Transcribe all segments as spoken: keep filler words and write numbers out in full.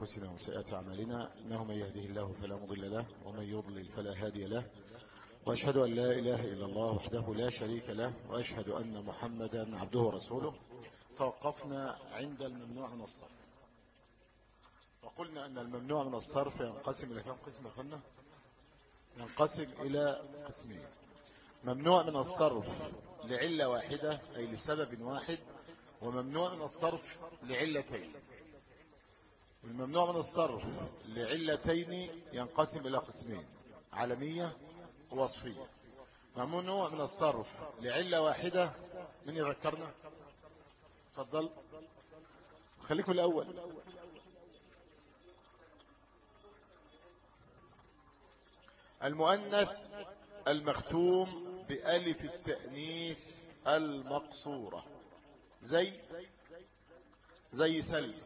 أنفسنا وسيئات أعمالنا، إنه من يهده الله فلا مضل له ومن يضلل فلا هادي له، وأشهد أن لا إله إلا الله وحده لا شريك له، وأشهد أن محمدا عبده ورسوله. توقفنا عند الممنوع من الصرف، وقلنا أن الممنوع من الصرف ينقسم إلى كم قسم؟ أخذنا ينقسم إلى قسمين: ممنوع من الصرف لعلة واحدة أي لسبب واحد، وممنوع من الصرف لعلتين. الممنوع من الصرف لعلتين ينقسم إلى قسمين: علمية ووصفية. ممنوع من الصرف لعلة واحدة، من يذكرنا؟ تفضل، خليكم الأول. المؤنث المختوم بألف التأنيث المقصورة، زي زي سلم.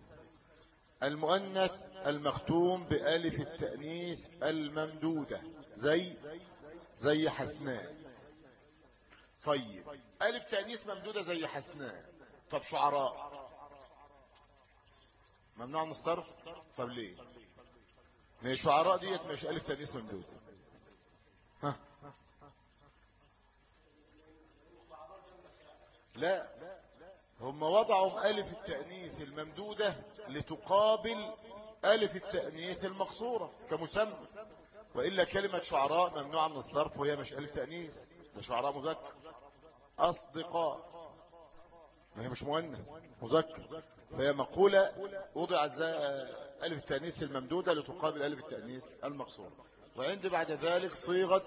المؤنث المختوم بألف التأنيث الممدودة، زي زي حسناء. طيب، ألف تأنيث ممدودة زي حسناء. طب شعراء ممنوع من الصرف؟ طب ليه؟ ما شعراء ديت مش ألف تأنيث ممدودة. ها لا، هم وضعوا ألف التأنيث الممدودة لتقابل ألف التأنيث المقصورة كمسمى، وإلا كلمة شعراء ممنوعة من الصرف وهي مش ألف تأنيث، ده شعراء مذكر. أصدقاء ما هي مش مؤنث، مذكر، فهي مقولة وضعت زي ألف التأنيث الممدودة لتقابل ألف التأنيث المقصورة. وعند بعد ذلك صيغة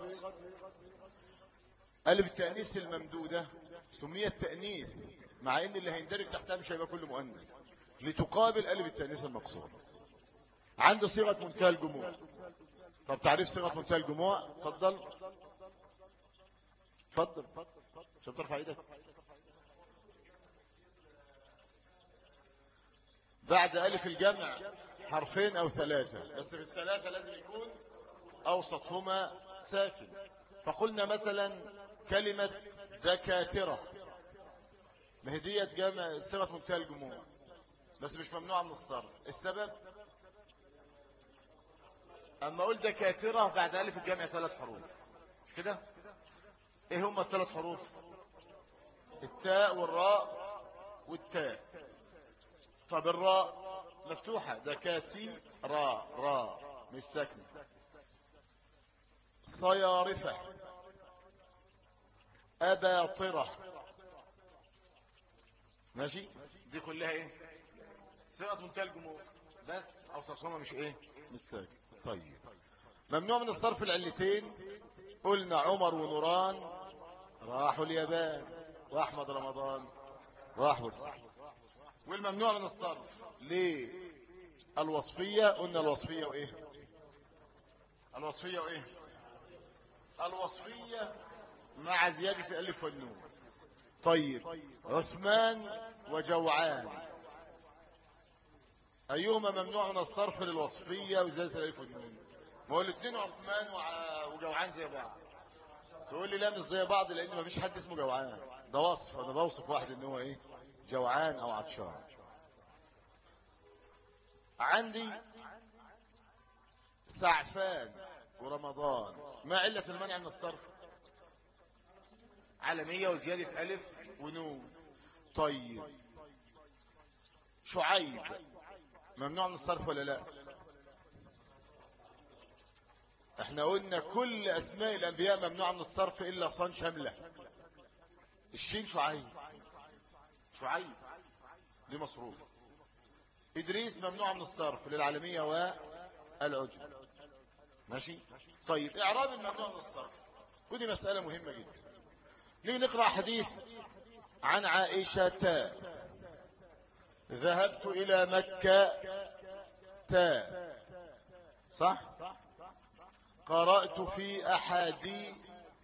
ألف التأنيث الممدودة سميت تأنيث، مع ان اللي هيندرج تحتها مش هيبقى كل مؤنث، لتقابل ألف التأنيث المقصورة. عند صيغة منتهى الجموع. طب تعريف صيغة منتهى الجموع؟ اتفضل اتفضل عشان ترفع ايدك. بعد ألف الجمع حرفين أو ثلاثة، بس في الثلاثة لازم يكون أوسطهما ساكن. فقلنا مثلا كلمة دكاترة، مهدية جمع صيغة منتهى الجموع بس مش ممنوعة من الصرف. السبب أما أقول دكاترة بعد ألف الجمع ثلاث حروف، مش كده؟ إيه هم الثلاث حروف؟ التاء والراء والتاء. طب الراء مفتوحة، دكاتي راء راء مش ساكنة. صيارفة، أباطرة، ماشي؟ دي كلها ايه؟ صيغة منتهى الجموع بس اوسطهما مش ايه؟ مش ساكن. طيب، ممنوع من الصرف العلتين. قلنا عمر ونوران راحوا اليابان، واحمد رمضان راح بورسعيد. والممنوع من الصرف ليه؟ الوصفية. قلنا الوصفية وايه؟ الوصفية وايه؟ الوصفية مع زيادة الالف والنون. طيب، عثمان وجوعان، أيهما ممنوع من الصرف للوصفية وزيادة الألف والنون؟ ما هو الاثنين عثمان وجوعان زي بعض. تقول لي لا مش زي بعض، لأن ما فيش حد اسمه جوعان، ده وصف، أنا بوصف واحد إن هو إيه؟ جوعان أو عطشان. عندي سعفان ورمضان، ما علة المنع من الصرف؟ علمية وزيادة ألف ونون. طيب، شعيب ممنوع من الصرف ولا لا؟ احنا قلنا كل اسماء الانبياء ممنوع من الصرف الا صان شامله. الشين شعيب، شعيب دي مصروف. ادريس ممنوع من الصرف للعالميه والعجم، ماشي؟ طيب، اعراب الممنوع من الصرف، ودي مساله مهمه جدا. نيجي نقرا حديث عن عائشه: ذهبت إلى مكة تا، صح؟ قرأت في أحاديث،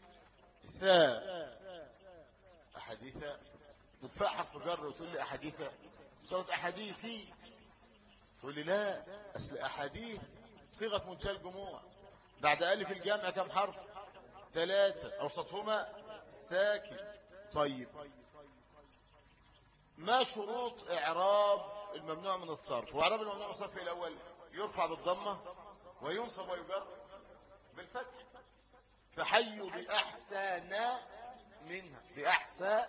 أحاديث تدفع حرف جر وتقول لي أحاديث، تقول أحاديثي، تقول لي لا، أصل أحاديث صيغة منتهى الجموع، بعد ألف الجمع كم حرف؟ ثلاثة، أوسطهما ساكن. طيب، ما شروط إعراب الممنوع من الصرف. وإعراب الممنوع من الصرف الأول يرفع بالضمة وينصب ويجر بالفتح. فحيوا بأحسن منها، بأحسن.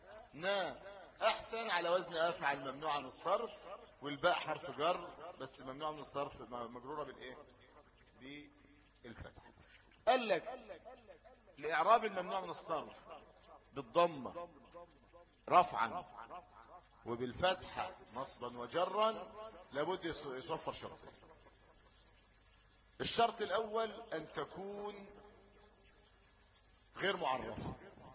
أحسن على وزن أفعل ممنوع عن الصرف، والباء حرف جر بس ممنوع من الصرف مجرورة بالإيه؟ بالفتح. قال لك لإعراب الممنوع من الصرف بالضمة رفعا وبالفتحة نصبا وجرا لابد يتوفر شرطين. الشرط الأول أن تكون غير معرفة،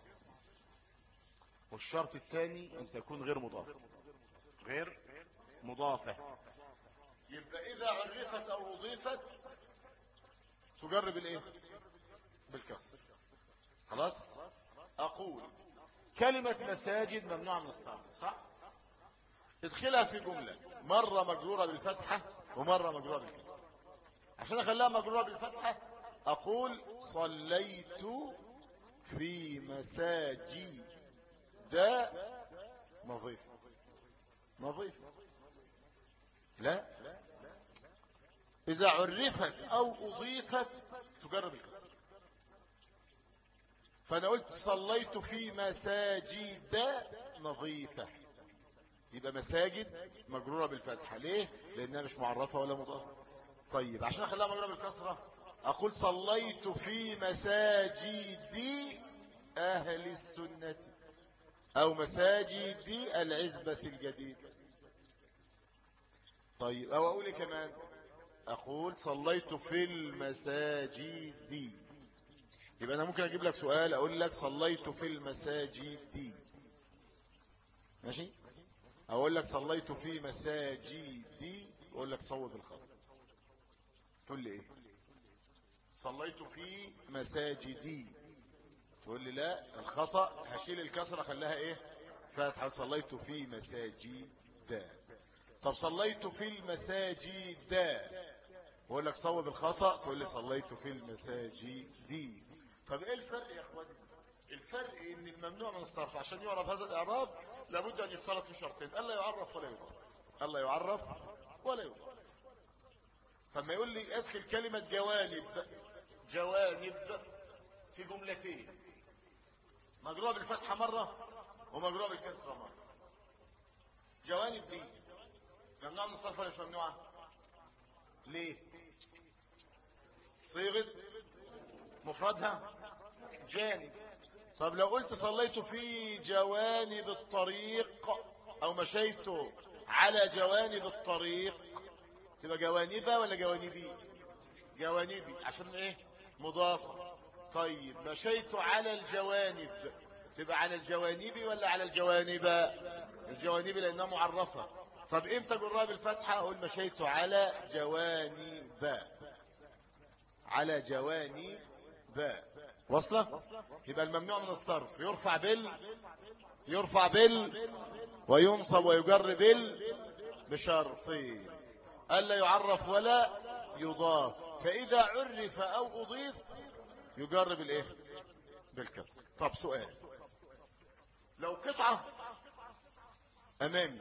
والشرط الثاني أن تكون غير مضافة. غير مضافة يبقى إذا عرفت أو أضيفت تجرب الإيه؟ بالكسر. خلاص. أقول كلمة مساجد ممنوعة من الصرف، صح؟ ادخلها في جملة مرة مجرورة بالفتحة ومرة مجرورة بالكسر. عشان أخليها مجرورة بالفتحة أقول صليت في مساجد نظيفة. نظيفة لا، إذا عرفت أو أضيفت تجرب الكسر. فأنا قلت صليت في مساجد نظيفة، يبقى مساجد مجرورة بالفتحة. ليه؟ لأنها مش معرفة ولا مضافة. طيب عشان أخليها مجرورة بالكسرة أقول صليت في مساجد أهل السنة أو مساجد العزبة الجديدة. طيب أو أقول كمان أقول صليت في المساجد. يبقى أنا ممكن أجيب لك سؤال أقول لك صليت في المساجد، ماشي؟ أقول لك صليت في مساجد أقول لك صوب الخط. تقول لي إيه؟ صليت في مساجدي. تقول لي لا الخطأ هشيل الكسرة خليها إيه؟ فتحة. صليت في مساجد. طب صليت في المساجد أقول لك صوب الخطأ. تقول لي صليت في المساجد. طب إيه الفرق يا أخواني؟ الفرق إن الممنوع من الصرف عشان يعرف هذا الإعراب لابد أن يشترط في شرطين: ألا يعرف ولا يضاف. ألا يعرف ولا يضاف. فما يقول لي أدخل كلمة جوانب، جوانب في جملتين مجروءة بالفتحة مرة ومجروءة بالكسرة مرة. جوانب دي ممنوع من الصرف ولا مش ممنوعة؟ ليه؟ صيغة مفردها جانب. طب لو قلت صليت في جوانب الطريق أو مشيت على جوانب الطريق تبقى جوانبة ولا جوانبي؟ جوانبي عشان ايه؟ مضافة. طيب مشيت على الجوانب تبقى على الجوانب ولا على الجوانب؟ الجوانب لأنها معرفة. طب امتى جرها بالفتحة؟ أقول مشيت على جوانب، على جوانب. وصلة؟ يبقى الممنوع من الصرف يرفع بال يرفع بال وينصب ويجر بال بشرطين: ألا يعرف ولا يضاف. فإذا عرف أو أضيف يجر بالإيه؟ بالكسر. طب سؤال: لو قطعة أمامي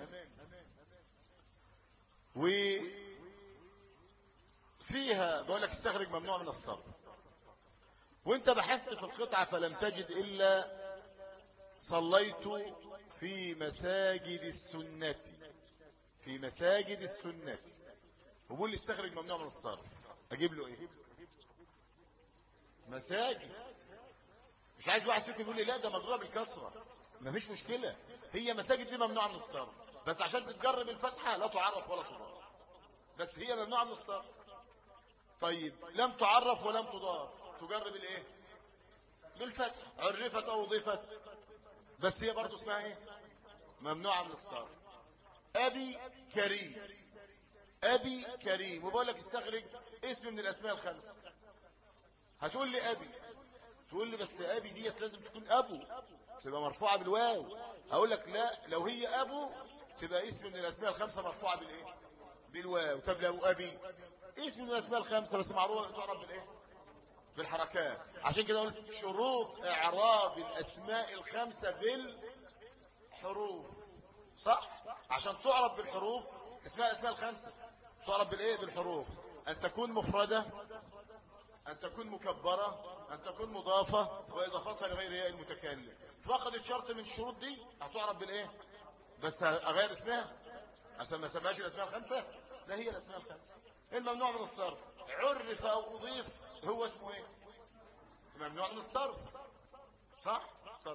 وفيها بقول لك استخرج ممنوع من الصرف، وانت بحثت في القطعة فلم تجد إلا صليت في مساجد السنة، في مساجد السنة، وبقول لي استخرج ممنوع من الصرف، أجيب له إيه؟ مساجد. مش عايز واحد فيكم يقول لي لا ده مجرور بالكسرة. ما فيش مشكلة، هي مساجد دي ممنوعة من الصرف، بس عشان تتجرب الفتحة لا تعرف ولا تضاف، بس هي ممنوعة من الصرف. طيب لم تعرف ولم تضاف تجرب الايه؟ بالفتح. عرفت او اضيفت بس هي برضو اسمها ايه؟ ممنوعة من الصرف. ابي كريم، ابي كريم، وبقول لك استخرج اسم من الاسماء الخمسة. هتقول لي ابي، تقول لي بس ابي ديت لازم تكون ابو، تبقى مرفوعة بالواو. اقول لك لا، لو هي ابو تبقى اسم من الاسماء الخمسة مرفوعة بالايه؟ بالواو. طب لو ابي اسم من الاسماء الخمسة بس معروفة تعرف بالايه؟ بالحركات. عشان كده قلت شروط اعراب الاسماء الخمسة بالحروف، صح؟ عشان تعرف بالحروف اسمها الاسماء الخمسة، تعرف بالايه؟ بالحروف. ان تكون مفردة، ان تكون مكبرة، ان تكون مضافة، واضافتها لغير ياء المتكلم. فقدت شرط من الشروط دي هتعرف بالايه؟ بس اغير اسمها عشان ما سماش الاسماء الخمسة. لا، هي الاسماء الخمسة. الممنوع من الصرف عرف او اضيف هو اسمه ايه؟ ممنوع من الصرف، صح؟ صح.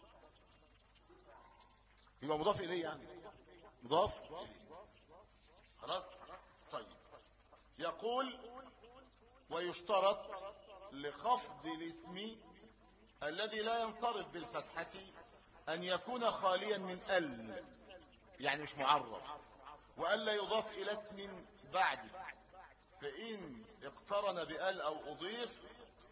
يبقى مضاف اليه، يعني مضاف خلاص. طيب، يقول ويشترط لخفض الاسم الذي لا ينصرف بالفتحة أن يكون خاليا من ال، يعني مش معرف، وألا يضاف إلى اسم بعد، فإن اقترن بال أو أضيف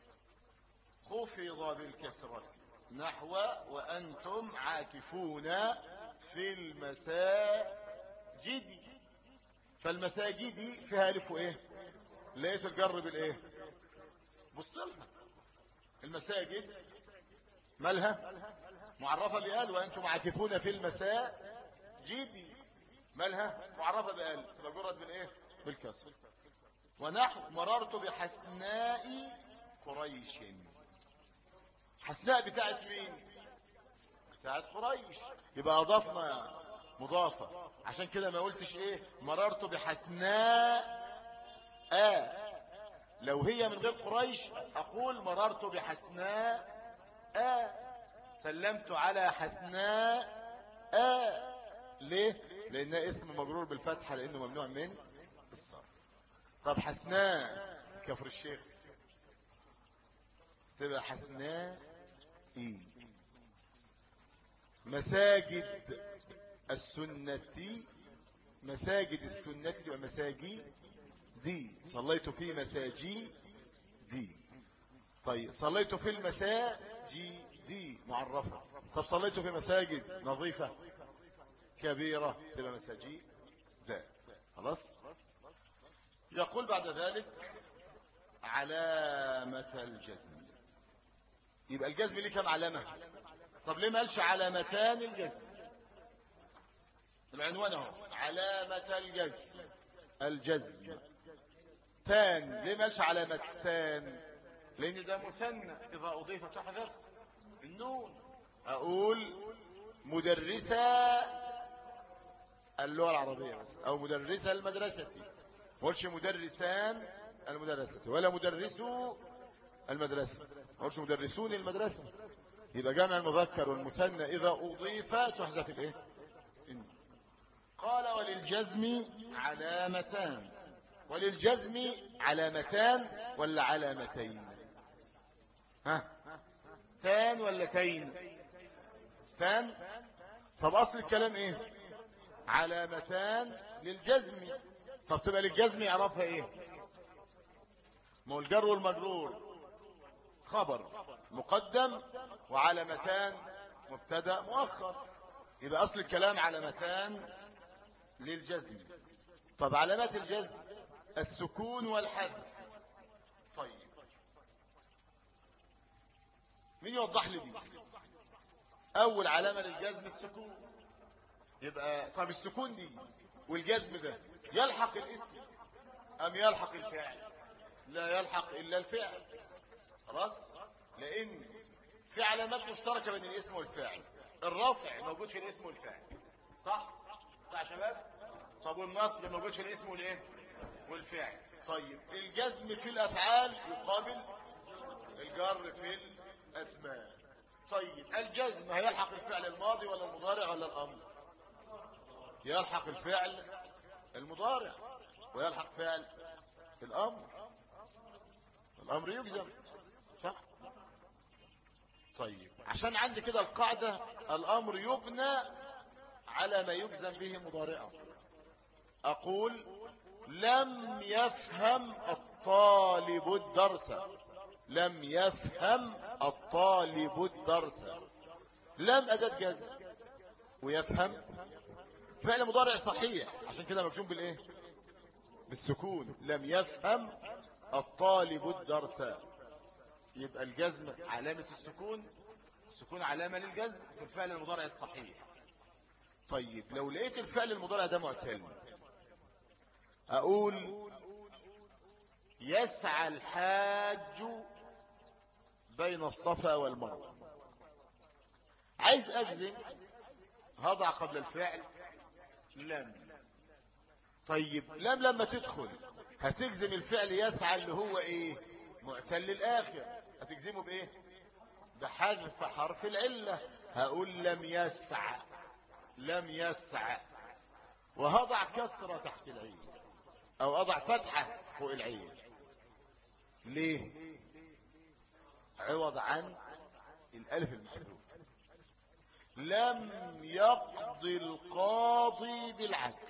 خفض بالكسرة، نحو وأنتم عاكفون في المساجد. فالمساجد فيها ألف وإيه؟ لقيت الجر بالإيه؟ بص لها، المساجد مالها؟ معرفة بال، وأنتم عاكفون في المساجد مالها؟ معرفة بال، تبقى جرت بالإيه؟ بالكسر. ونحو مررت بحسناء قريش. حسناء بتاعت مين؟ بتاعت قريش، يبقى أضفنا مضافة. عشان كده ما قلتش إيه؟ مررت بحسناء آه. لو هي من غير قريش أقول مررت بحسناء آه، سلمت على حسناء آه. ليه؟ لأن اسم مجرور بالفتحة لأنه ممنوع من الصرف. طب حسناء كفر الشيخ تبقى حسناء إيه؟ مساجد السنة، مساجد السنة تبقى مساجي دي. صليت في مساجي دي. طيب صليت في المساجي دي معرفة. طب صليت في مساجد نظيفة كبيرة تبقى مساجي ده. خلاص. يقول بعد ذلك علامة الجزم. يبقى الجزم ليه كم علامة؟ طب ليه ما قالش علامتان الجزم؟ العنوان اهو علامة الجزم. الجزم تان، ليه ما قالش علامتان؟ لأن ده مثنى إذا أضيف تحذف النون. أقول مدرسة اللغة العربية مثلا، أو مدرسة المدرسة، ما قلش مدرسان المدرسة ولا مدرسو المدرسة، ما قلش مدرسون المدرسة. يبقى جمع المذكر والمثنى إذا أضيف تحذف الإيه؟ قال وللجزم علامتان. وللجزم علامتان ولا علامتين؟ ها، تان ولا تين؟ تان. طب أصل الكلام إيه؟ علامتان للجزم. طب تبقى للجزم يعرفها إيه؟ ما هو الجر والمجرور خبر مقدم، وعلامتان مبتدا مؤخر، يبقى أصل الكلام علامتان للجزم. طب علامات الجزم السكون والحذف. طيب مين يوضح لي دي؟ أول علامة للجزم السكون. يبقى طب السكون دي والجزم ده يلحق الاسم أم يلحق الفعل؟ لا يلحق إلا الفعل. خلاص، لأن في علامات مشتركة بين الاسم والفعل. الرفع موجود في الاسم والفعل، صح؟ صح يا شباب؟ طب والنصب موجود في الاسم والايه؟ والفعل. طيب الجزم في الأفعال يقابل الجر في الأسماء. طيب الجزم هيلحق الفعل الماضي ولا المضارع ولا الأمر؟ يلحق الفعل المضارع ويلحق فعل الأمر. الأمر يجزم، صح؟ طيب عشان عندي كده القاعدة الأمر يبنى على ما يجزم به مضارعه. أقول لم يفهم الطالب الدرس. لم يفهم الطالب الدرس. لم أداة جزم، ويفهم فعل مضارع صحيح، عشان كده مكتوب بالإيه؟ بالسكون. لم يفهم الطالب الدرس. يبقى الجزم علامة السكون، السكون علامة للجزم في الفعل المضارع الصحيح. طيب لو لقيت الفعل المضارع ده معتل، أقول يسعى الحاج بين الصفا والمروة. عايز أجزم، هضع قبل الفعل لم. طيب لم لما تدخل هتجزم الفعل يسعى اللي هو ايه؟ معتل الآخر. هتجزمه بايه؟ بحذف حرف العلة. هقول لم يسعى، لم يسعى، وهضع كسرة تحت العين او اضع فتحة فوق العين. ليه؟ عوض عن الالف المحذوف. لم يقضي القاضي بالعدل.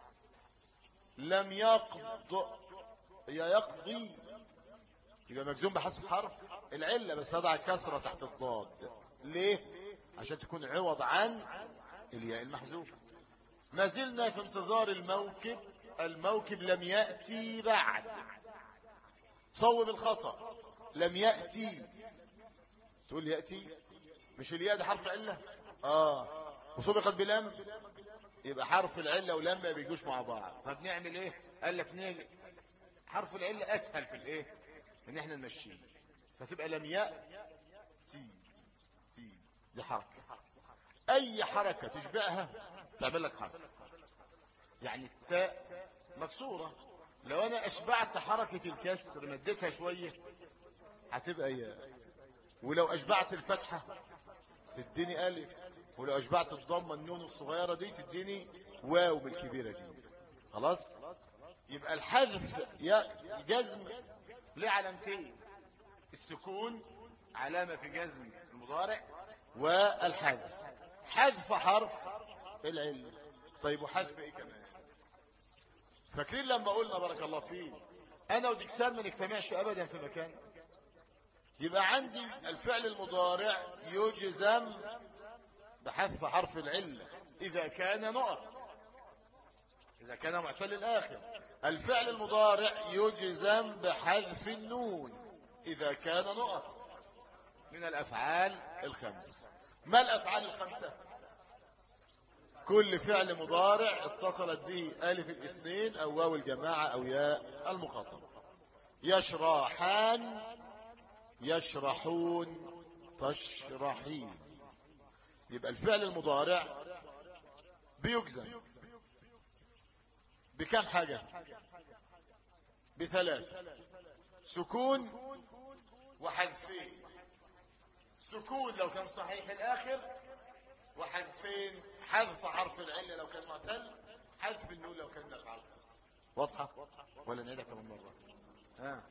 لم يقض يا يقضي يبقى مجزوم بحذف حرف العلة، بس هضع كسرة تحت الضاد. ليه؟ عشان تكون عوض عن الياء المحذوفة. ما زلنا في انتظار الموكب. الموكب لم يأتي بعد. صوب الخطأ. لم يأتي، تقول يأتي مش الياء ده حرف علة؟ اه وسبقت بلم، يبقى حرف العلة ولم ما بيجوش مع بعض. فبنعمل ايه؟ قال لك نيجي حرف العلة اسهل في الايه؟ ان احنا نمشيه، فتبقى لم يأتي. تي دي حركة، اي حركة تشبعها تعمل لك حرف. يعني التاء مكسورة، لو انا اشبعت حركة الكسر مديتها شوية هتبقى ياء، ولو اشبعت الفتحة تديني الف، ولو اشبعت الضمه النون الصغيره دي تديني واو بالكبيره دي. خلاص؟ يبقى الحذف يا جزم ليه علامتين: السكون علامه في جزم المضارع، والحذف حذف حرف العله. طيب وحذف ايه كمان؟ فاكرين لما قلنا بارك الله فيه انا وديكسان ما نجتمعش ابدا في مكان؟ يبقى عندي الفعل المضارع يجزم بحذف حرف العلة إذا كان نقط، إذا كان معتل الآخر. الفعل المضارع يجزم بحذف النون إذا كان نقط من الأفعال الخمس. ما الأفعال الخمسة؟ كل فعل مضارع اتصلت به ألف الاثنين أو واو الجماعة أو ياء المخاطبة. يشرحان، يشرحون، تشرحين. يبقى الفعل المضارع بيجزم بكم حاجة؟ بثلاثة: سكون وحذفين. سكون لو كان صحيح الآخر، وحذفين حذف حرف العلة لو كان معتل، حذف النون لو كان نقع الخمس. واضحة ولا نعيدها كمان مرة؟ ها.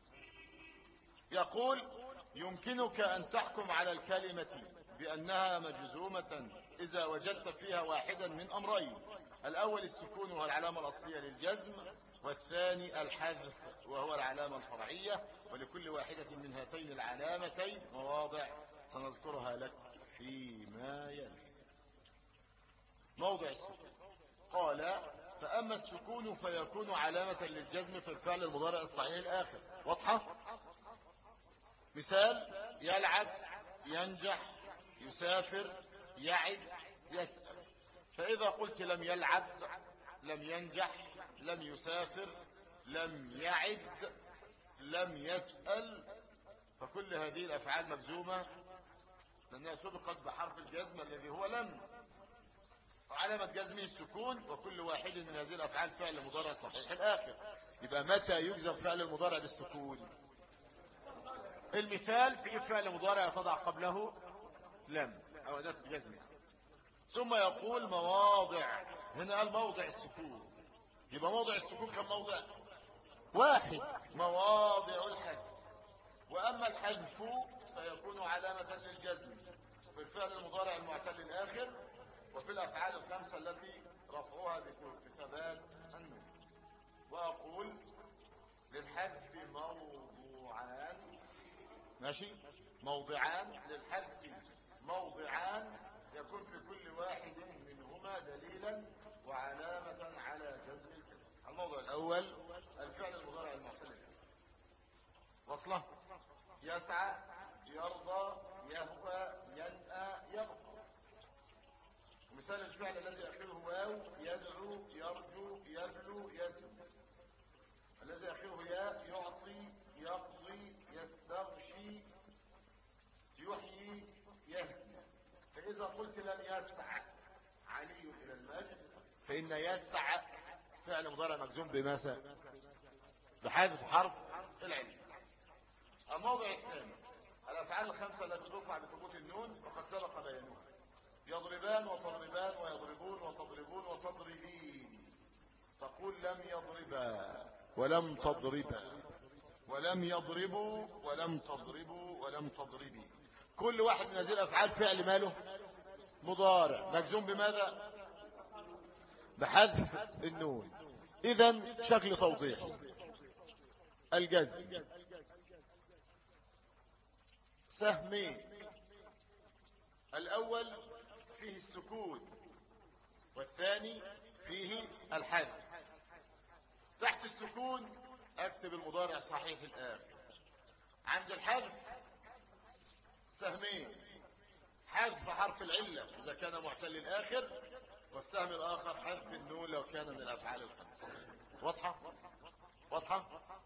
يقول: يمكنك أن تحكم على الكلمة بأنها مجزومة إذا وجدت فيها واحدا من أمرين: الأول السكون وهو العلامة الأصلية للجزم، والثاني الحذف وهو العلامة الفرعية. ولكل واحدة من هاتين العلامتين مواضع سنذكرها لك فيما يلي. موضع السكون: قال: فأما السكون فيكون علامة للجزم في الفعل المضارع الصحيح الآخر. واضحة؟ مثال: يلعب، ينجح، يسافر، يعد، يسأل. فإذا قلت لم يلعب، لم ينجح، لم يسافر، لم يعد، لم يسأل، فكل هذه الأفعال مجزومة لأنها سبقت بحرف الجزم الذي هو لم، وعلامة جزمه السكون، وكل واحد من هذه الأفعال فعل مضارع صحيح الآخر. يبقى متى يجزم فعل المضارع بالسكون؟ المثال: في فعل مضارع تضع قبله لم أو أداة جزم. ثم يقول: مواضع. هنا قال موضع السكون، يبقى موضع السكون كم موضع؟ واحد. مواضع الحذف. وأما الحذف فيكون علامة للجزم في الفعل المضارع المعتل الآخر، وفي الأفعال الخمسة التي رفعها بثبات النون. وأقول: للحذف موضوعان. ماشي؟ موضعان. للحذف موضعان يكون في كل واحد منهما دليلا وعلامة على جزم الكلمة. الموضع الأول الفعل المضارع المعتل. وصله: يسعى، يرضى، يهوى، ينأى، يغفر. مثال الفعل الذي آخره واو: يدعو، يرجو، يبلو، يسمع. الذي آخره ياء: يعطي، يقضي، يستغشي، يحيي، يهدي. فإذا قلت لم يسع علي إلى المجد، فإن يسع فعل مضارع مجزوم بماذا؟ بحذف حرف العلة. الموضع الثاني: الأفعال الخمسة التي ترفع بثبوت النون وقد سبق بيانها: يضربان وتضربان ويضربون وتضربون وتضربين. تقول لم يضربا ولم تضربا ولم يضربوا ولم تضربوا ولم تضربي. كل واحد من هذه الأفعال فعل ماله؟ مضارع مجزوم بماذا؟ بحذف النون. إذن شكل توضيحي: الجزم سهمين: الأول فيه السكون والثاني فيه الحذف. تحت السكون اكتب المضارع الصحيح الآخر. عند الحذف سهمين: حذف حرف العلة إذا كان معتل الآخر، والسهم الآخر حذف النون لو كان من الأفعال الخمسة. واضحة؟ واضحة؟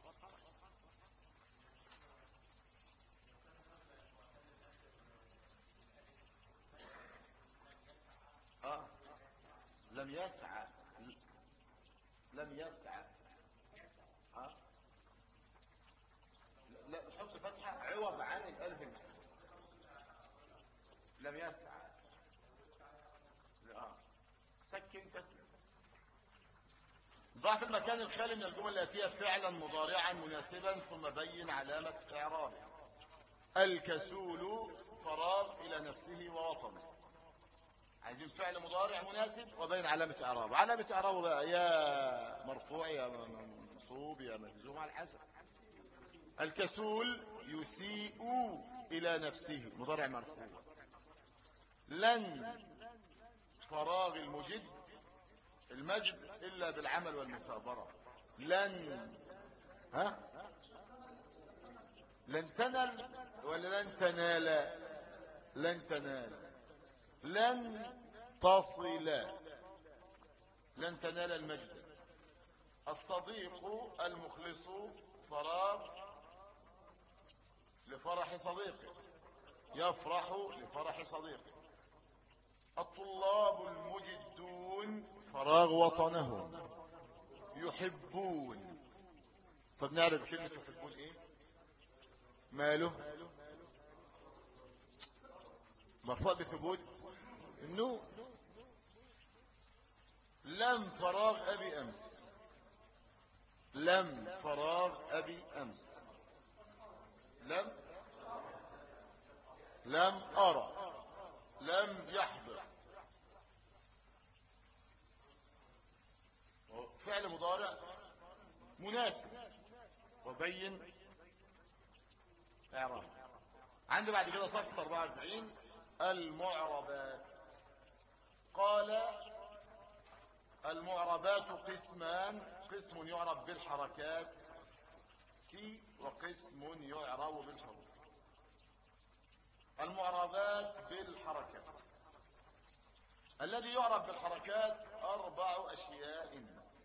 آه. لم يسعى، لم يسعى. آه. لا، حط فتحة عوض عن الألف. لم يسعى. آه. سكن تسلم. ضع في المكان الخالي من الجمل الآتية فعلا مضارعا مناسبا ثم بين علامة إعرابه. الكسول فراغ إلى نفسه ووطنه. عايزين فعل مضارع مناسب وبين علامة إعرابه. علامة إعرابه بقى يا مرفوع يا منصوب يا مجزوم على الحسب. الكسول يسيء إلى نفسه، مضارع مرفوع. لن فراغ المجد المجد إلا بالعمل والمثابرة. لن ها لن تنل ولا لن تنال؟ لن تنال. لن تصل، لن تنال المجد. الصديق المخلص فراغ لفرح صديقه، يفرح لفرح صديقه. الطلاب المجدون فراغ وطنهم، يحبون. فبنعرف كلمة يحبون ايه؟ ماله؟ مرفوع بثبوت النون. لم فراغ أبي أمس، لم فراغ أبي أمس. لم لم أرى، لم يحضر. فعل مضارع مناسب وبين إعراب. عندي بعد كده صفحة أربعة وأربعين: المعربات. قال: المعربات قسمان: قسم يعرب بالحركات وقسم يعرب بالحروف. المعربات بالحركات: الذي يعرب بالحركات أربع أشياء.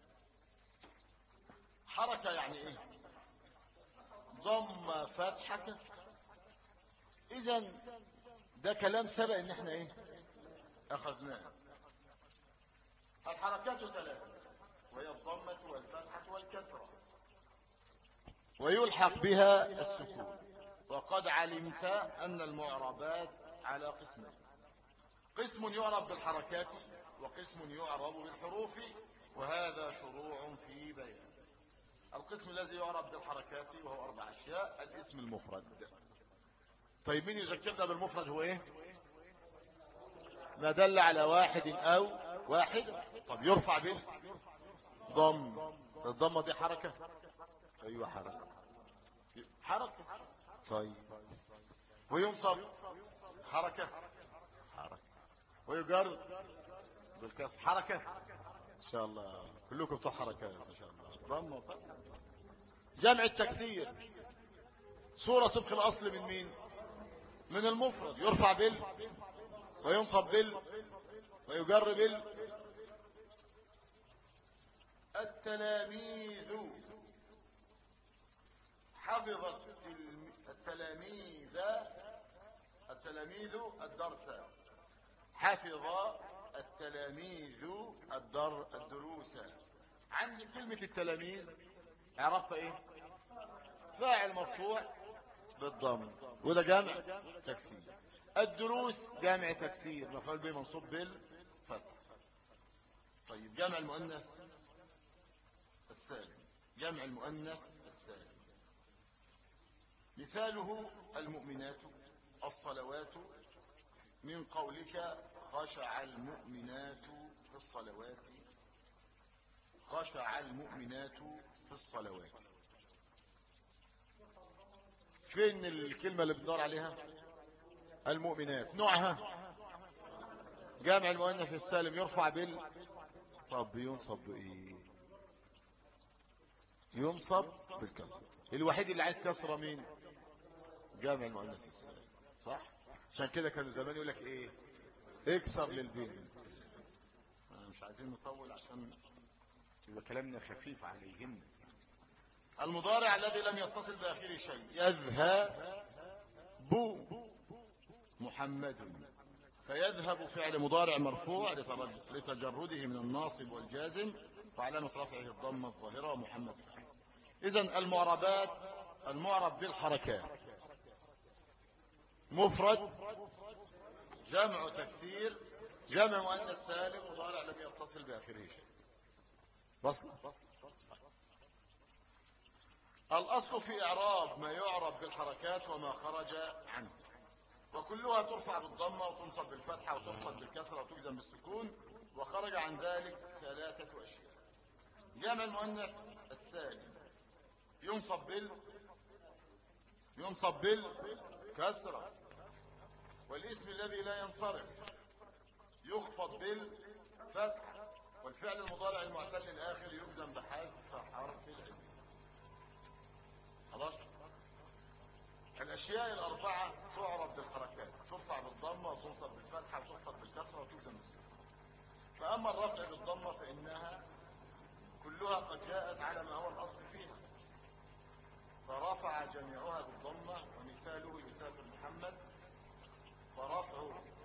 حركة يعني إيه؟ ضم فتحة كسر. إذن ده كلام سبق إن إحنا إيه أخذناه. الحركات ثلاثة وهي الضمة والفتحة والكسرة، ويلحق بها السكون. وقد علمت أن المعربات على قسمين: قسم يعرب بالحركات وقسم يعرب بالحروف، وهذا شروع في بيان. القسم الذي يعرب بالحركات وهو أربع أشياء: الاسم المفرد. طيب مين يذكرنا بالمفرد؟ هو إيه؟ ما دل على واحد أو واحد. طب يرفع به ضم. الضمة دي حركة؟ أيوة حركة، حركة. طيب وينصب حركة، حركة. ويجر بالكسر حركة. إن شاء الله كلكم بتوع حركات إن شاء الله. ضمة وفتحة. جمع التكسير صورة طبق الأصل من مين؟ من المفرد. يرفع بال وينصب بال ويجر بال التلاميذ حفظ التلاميذ التلاميذ الدرس. حفظ التلاميذ الدر الدروس. عندي كلمة التلاميذ عرفت ايه؟ فاعل مرفوع بالضم، وده جامع تكسير. الدروس جامع تكسير مفعول به منصوب بالفتح. طيب جامع المؤنث السالم. جامع المؤنث السالم مثاله المؤمنات الصلوات، من قولك خشع المؤمنات في الصلوات. خشع المؤمنات في الصلوات. فين الكلمة اللي بندور عليها؟ المؤمنات. نوعها جامع المؤنث السالم يرفع بال طب ينصب بايه؟ ينصب بالكسر. الوحيد اللي عايز كسره مين؟ جامع المؤنث السالم، صح؟ عشان كده كانوا زمان يقول لك ايه؟ اكسر للبنت. مش عايزين نطول عشان يبقى كلامنا خفيف عليهن. المضارع الذي لم يتصل باخره شيء. يذهب محمد. فيذهب فعل مضارع مرفوع لتجرده من الناصب والجازم، وعلامة رفعه الضمة الظاهرة، ومحمد فعل. إذن المعربات: المعرب بالحركات مفرد، جمع تكسير، جمع مؤنث سالم، مضارع لم يتصل باخره شيء. وصل. الأصل في إعراب ما يعرب بالحركات وما خرج عنه، وكلها ترفع بالضمة وتنصب بالفتحة وتخفض بالكسرة وتجزم بالسكون، وخرج عن ذلك ثلاثة أشياء. جمع المؤنث السالم ينصب بال ينصب بالكسرة، والاسم الذي لا ينصرف يخفض بالفتحة، والفعل المضارع المعتل الآخر يجزم بحذف حرف العلة. خلاص. الأشياء الأربعة تعرب بالحركات، ترفع بالضمة وتنصب بالفتحة وتخفض بالكسرة وتجزم بالسكون. فأما الرفع بالضمة فإنها كلها قد جاءت على ما هو الأصل فيها، فرفع جميعها بالضمة، ومثاله يسافر محمد. فرفع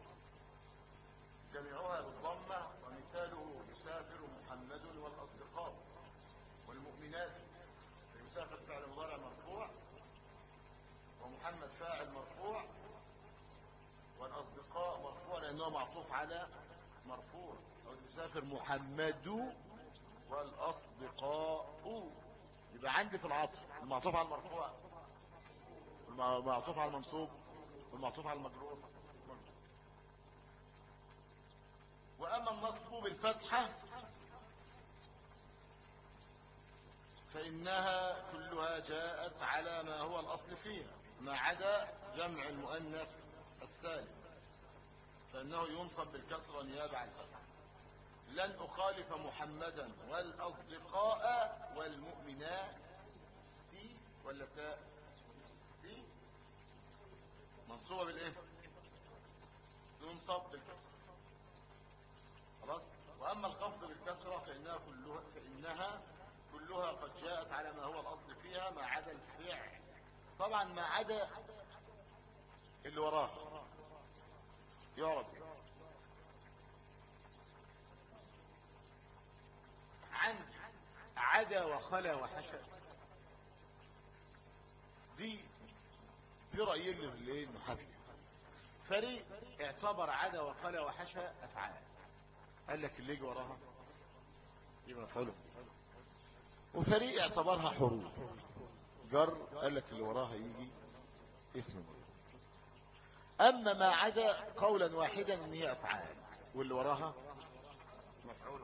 جميعها بالضمة، ومثاله يسافر محمد والأصدقاء والمؤمنات. يسافر فعل مضارع مرفوع، ومحمد فاعل مرفوع، والأصدقاء مرفوع لأنه معطوف على مرفوع. يسافر محمد والأصدقاء. يبقى عندي في العطف المعطوف على المرفوع، المعطوف على المنصوب، والمعطوف على المجرور. وأما النصب بالفتحة فإنها كلها جاءت على ما هو الأصل فيها، ما عدا جمع المؤنث السالم فإنه ينصب بالكسرة نيابة عن الفتح. لن أخالف محمدا والأصدقاء والمؤمنات. تي ولا تاء؟ تي منصوبة بالإيه؟ ينصب بالكسرة. خلاص. وأما الخفض بالكسرة فإنها كلها فإنها كلها قد جاءت على ما هو الأصل فيها ما عدا الفعل. طبعا ما عدا اللي وراه يعرف عن عدا وخلا وحشا. دي في رأيين للمحافظ. فريق اعتبر عدا وخلا وحشا أفعال، قال لك اللي يجي وراها يبقى مفعول، وفريق اعتبرها حروف جر، قال لك اللي وراها يجي اسم مفعول. اما ما عدا قولا واحدا ان هي افعال واللي وراها مفعول.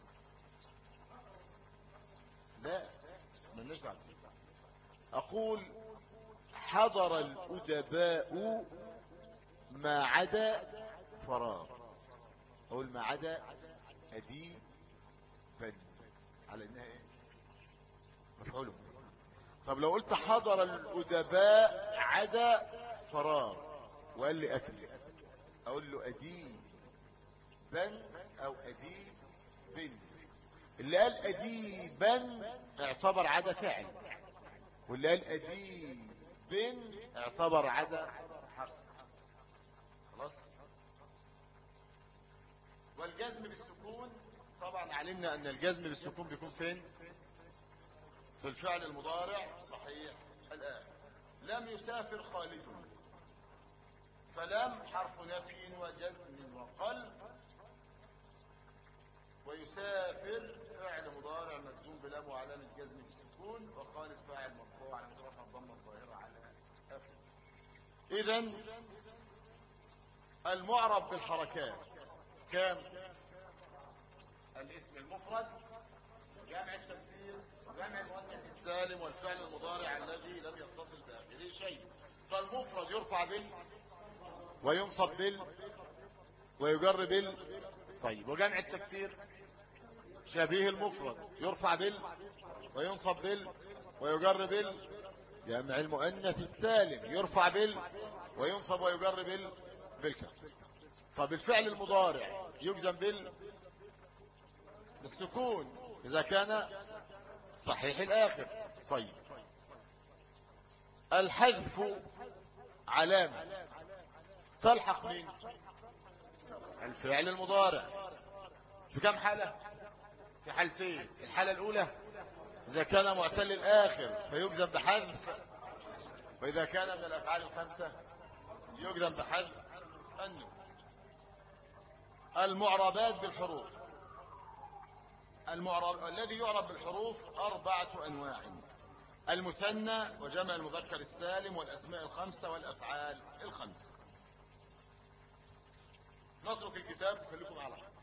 لا مالناش بعد. اقول حضر الادباء ما عدا فراغ، اقول ما عدا ادي بل على انها ايه؟ مفعول. طب لو قلت حضر الادباء عدا فراغ وقال لي اكل، اقول له ادي بل أو أديب. اللي قال أديبا اعتبر عدا فعل، واللي قال أديب اعتبر عدا حرف. خلاص. والجزم بالسكون طبعا علمنا أن الجزم بالسكون بيكون فين؟ في الفعل المضارع صحيح الآن. لم يسافر خالد، فلم حرف نفي وجزم وقلب، ويسافر فعل مضارع مجزوم بلام وعلامة جزم بالسكون، وخالد فاعل مرفوع على رفع الضمة الظاهرة على آخره. إذن المعرب بالحركات كام؟ الاسم المفرد، جمع التكسير، جمع المؤنث السالم، والفعل المضارع الذي لم يتصل بآخره شيء. فالمفرد يرفع بال وينصب بال ويجر بال. طيب وجمع التكسير شبيه المفرد يرفع بال وينصب بال ويجر بال. جمع المؤنث السالم يرفع بال وينصب ويجر بال بالكسر. طب الفعل المضارع يجزم بال بالسكون إذا كان صحيح الآخر. طيب الحذف علامة تلحق من الفعل المضارع في كم حالة؟ في حالتين. الحالة الأولى إذا كان معتل الآخر فيجزم بحذف، وإذا كان من الأفعال الخمسة يجزم بحذف النون. المعربات بالحروف. المعرب الذي يعرب بالحروف أربعة أنواع: المثنى وجمع المذكر السالم والأسماء الخمسة والأفعال الخمسة. نترك الكتاب وخليكم على حق.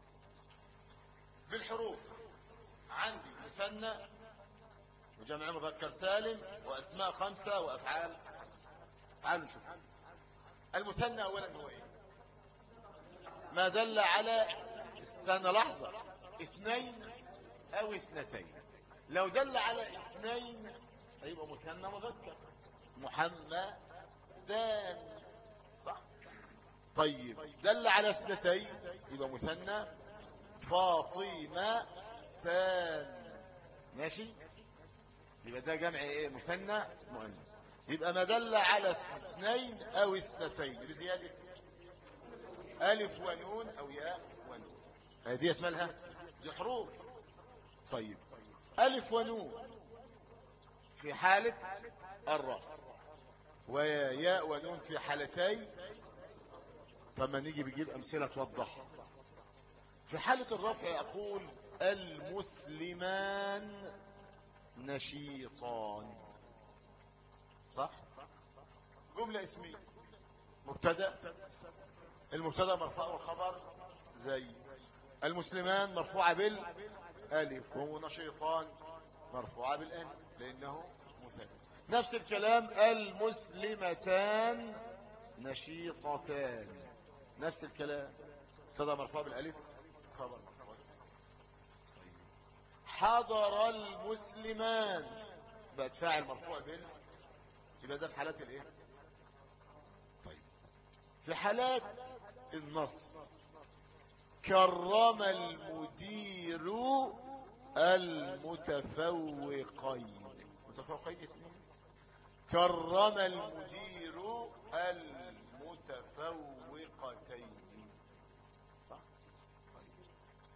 بالحروف عندي مثنى وجمع مذكر سالم وأسماء خمسة وأفعال خمسة. تعالوا نشوف. المثنى أولا هو إيه؟ ما دل على استنى لحظة اثنين أو اثنتين. لو دل على اثنين هيبقى مثنى مذكر، محمدان، صح؟ طيب دل على اثنتين يبقى مثنى فاطمتان، ماشي؟ يبقى ده جمع ايه؟ مثنى مؤنث. يبقى ما دل على اثنين او اثنتين بزياده الف ونون او ياء ونون، هذه مالها؟ دي حروف. طيب الف ونون في حاله الرفع، وياء ونون في حالتي. طب ما نيجي بيجيب امثله توضح. في حاله الرفع اقول المسلمان نشيطان، صح؟ جمله اسميه مبتدا، المبتدا مرفوع والخبر زي المسلمان مرفوعه بالالف، وهو نشيطان مرفوعه بالالف لانه مثنى. نفس الكلام المسلمتان نشيطتان، نفس الكلام مبتدا مرفوع بالالف خبر مرفوع. حضر المسلمان بقت فاعل مرفوع بال، يبقى ده في حالات الايه؟ طيب في حالات النصب كرم المدير المتفوقين. متفوقين اثنين. كرم المدير المتفوقتين، صح؟ طيب.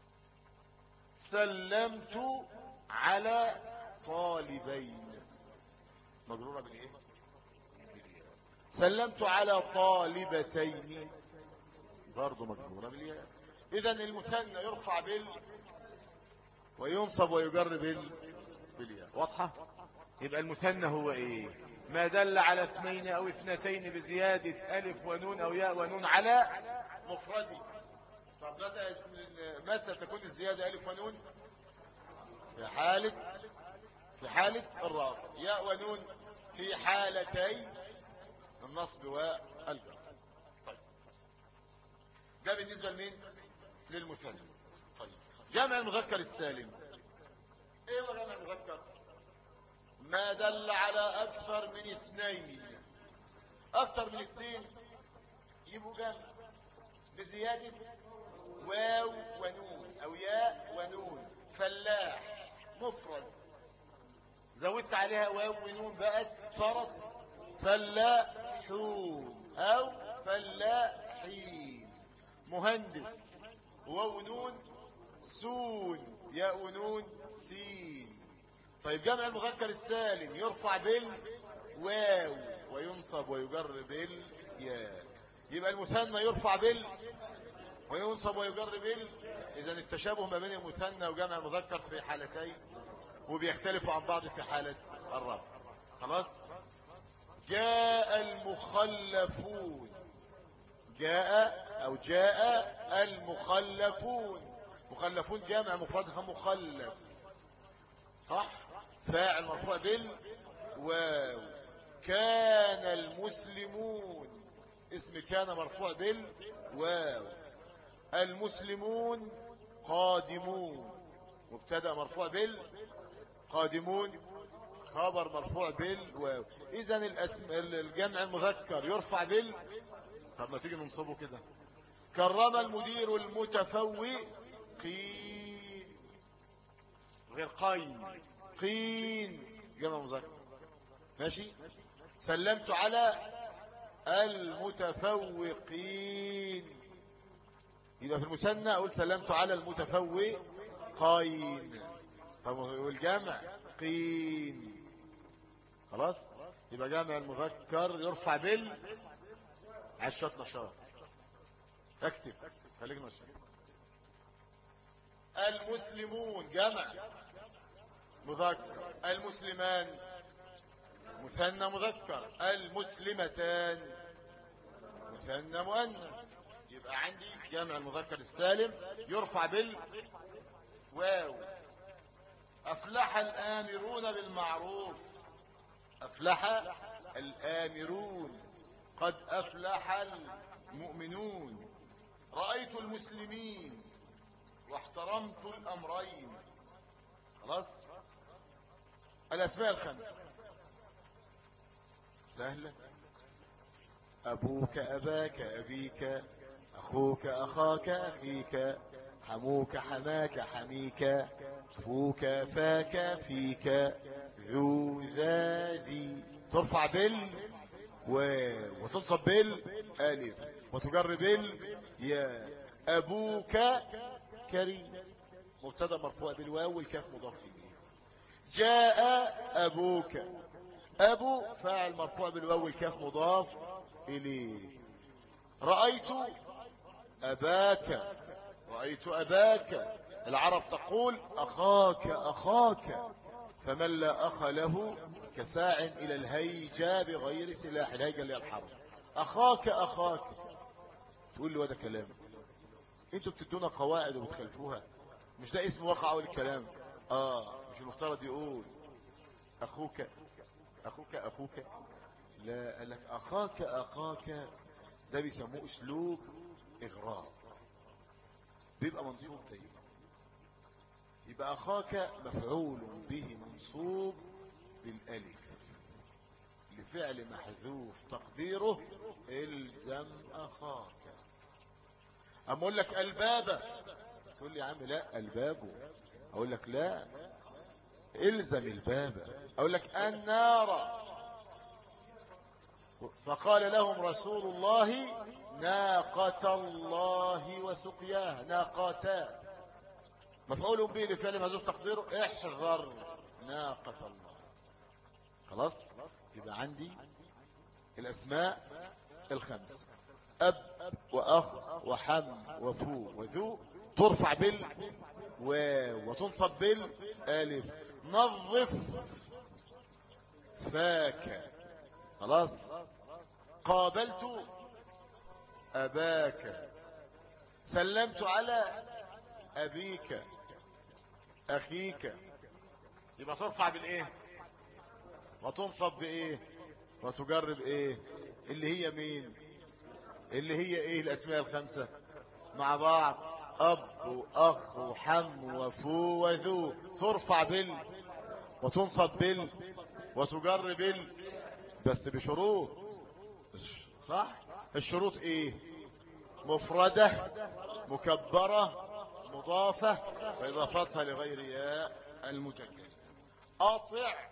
سلمت على طالبين، مجرورة بالايه؟ سلمت على طالبتين برضه مجرورة بالياء. إذن المثنى يرفع بال وينصب ويجر بال بالياء. واضحة؟ يبقى المثنى هو إيه؟ ما دل على اثنين أو اثنتين بزيادة ألف ونون أو ياء ونون على مفردي. طب متى متى تكون الزيادة ألف ونون؟ في حالة في حالة الرفع، ياء ونون في حالتي النصب والجر. طيب ده بالنسبة لمين؟ للمثنى. طيب جمع المذكر السالم ايه هو جمع المذكر؟ ما دل على اكثر من اثنين. اكثر من اثنين يبقوا جمع بزيادة واو ونون أو ياء ونون. فلاح مفرد، زودت عليها واو ونون بقت صارت فلاحون أو فلاحين. مهندس واو ونون سون ياء ونون سين. طيب جمع المذكر السالم يرفع بالواو وينصب ويجر بالياء. يبقى المثنى يرفع بال وينصب ويجر بال. إذن التشابه ما بين المثنى وجمع المذكر في حالتين، وبيختلفوا عن بعض في حالة الرفع. خلاص. جاء المخلفون، جاء أو جاء المخلفون. مخلفون جامع مفردها مخلف، صح؟ فاعل مرفوع بال واو. كان المسلمون، اسم كان مرفوع بال واو. المسلمون قادمون، مبتدا مرفوع بال قادمون خبر مرفوع بال واو. اذا الاسم الجمع المذكر يرفع بال. طب ما تيجي ننصبه كده. كرم المدير المتفوقين، غير قين، قين جمع مذكر ماشي. سلمت على المتفوقين، يبقى في المثنى اقول سلمت على المتفوقين، والجمع قين. خلاص. يبقى جمع المذكر يرفع بال عشرة نشاط. اكتب خليك نشاط. المسلمون جمع مذكر، المسلمان مثنى مذكر، المسلمتان مثنى مؤنث. يبقى عندي جمع المذكر السالم يرفع بال واو. أفلح الآمرون بالمعروف، أفلح الآمرون، قد أفلح المؤمنون. رأيت المسلمين واحترمت الأمرين. خلاص. الأسماء الخمسة سهلة. أبوك أباك أبيك، أخوك أخاك أخيك، حموك حماك حميك، فوك فاك فيك، ذو ذا ذي. ترفع بال وتنصب بال ألف وتجر بال يا. أبوك كريم، مبتدا مرفوع بالواو والكاف مضاف إليه. جاء أبوك، أبو فاعل مرفوع بالواو والكاف مضاف إليه. رأيت أباك، رأيت أباك. العرب تقول أخاك أخاك، فمن لا أخ له كساع إلى الهيجة بغير سلاح. الهيجة اللي هي الحرب. أخاك أخاك، تقول لي وده كلام؟ انتوا بتدونا قواعد وبتخلفوها. مش ده اسم وقع أول الكلام؟ آه مش المفترض يقول أخوك أخوك أخوك؟ لا، قال لك أخاك أخاك. ده بيسموه أسلوب إغراء، بيبقى منصوب دايما. يبقى أخاك مفعول به منصوب بالألف لفعل محذوف تقديره الزم أخاك. أما أقول لك الباب، تقول لي يا عم لا الباب، أقول لك لا الزم الباب. أقول لك النار، فقال لهم رسول الله ناقة الله وسقياها. ناقتا مفعول به لفعل محذوف تقديره احذر ناقة الله. خلاص. يبقى عندي الأسماء الخمسة: أب وأخ وحم وفو وذو، ترفع بال واو وتنصب بالالف. نظف فاك. خلاص. قابلت أباك، سلمت على أبيك أخيك. يبقى ترفع بالإيه وتنصب بإيه وتجرب إيه؟ اللي هي مين؟ اللي هي إيه؟ الأسماء الخمسة مع بعض: أب وأخ وحم وفو وذو. ترفع بال وتنصب بال وتجر بال، بس بشروط. صح؟ الشروط إيه؟ مفردة مكبرة مضافة وإضافتها لغير ياء المتكلم. أطع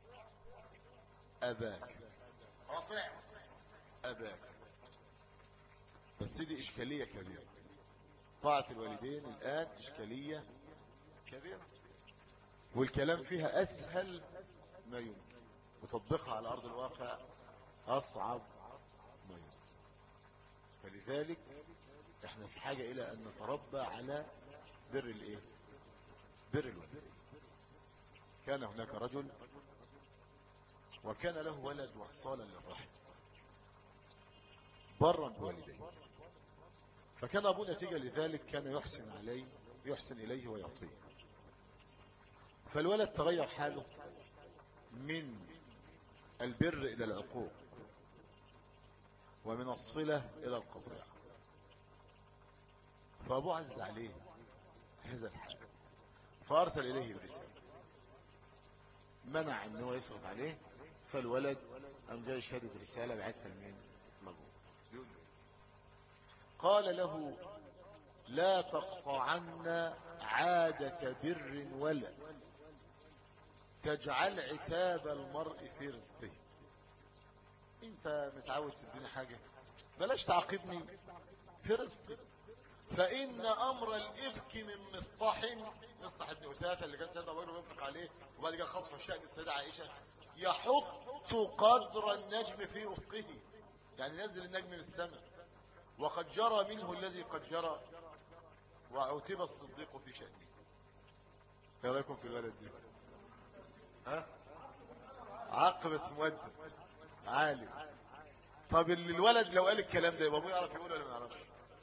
أباك، أطع أباك. بس دي إشكالية كبيرة. طاعة الوالدين الآن إشكالية كبيرة، والكلام فيها أسهل ما يمكن، وتطبيقها على أرض الواقع أصعب ما يمكن. فلذلك احنا في حاجة إلى أن نتربى على بر الإيه؟ بر الوالدين. كان هناك رجل وكان له ولد وصالا للرحم برا بوالديه، فكان أبوه نتيجة لذلك كان يحسن عليه يحسن إليه ويعطيه. فالولد تغير حاله من البر إلى العقوق، ومن الصلة إلى القطيعة. فأبوه عز عليه هذا الحال، فأرسل إليه برسالة منع أنه يصرف عليه. فالولد قام جاي شهادة رسالة بعتها لمين؟ لأبوه. قال له: لا تقطعن عادة بر ولا تجعل عتاب المرء في رزقه. انت متعود تديني حاجة، بلاش تعاقبني في رزقي. فإن أمر الإفك من مصطح مصطح ابن أثاثة اللي كان سيدنا أبو بكر ينفق عليه، وبعد كده خطف الشأن السيدة عائشة، يحط قدر النجم في أفقه، يعني نزل النجم من السماء. وقد جرى منه الذي قد جرى، وعتب الصديق في شأنه. ايه رايكم في الولد دي؟ ها؟ عقب اسمود عالم. طب الولد لو قال الكلام ده يبقى ابوه يعرف يقول ولا ما يعرفش؟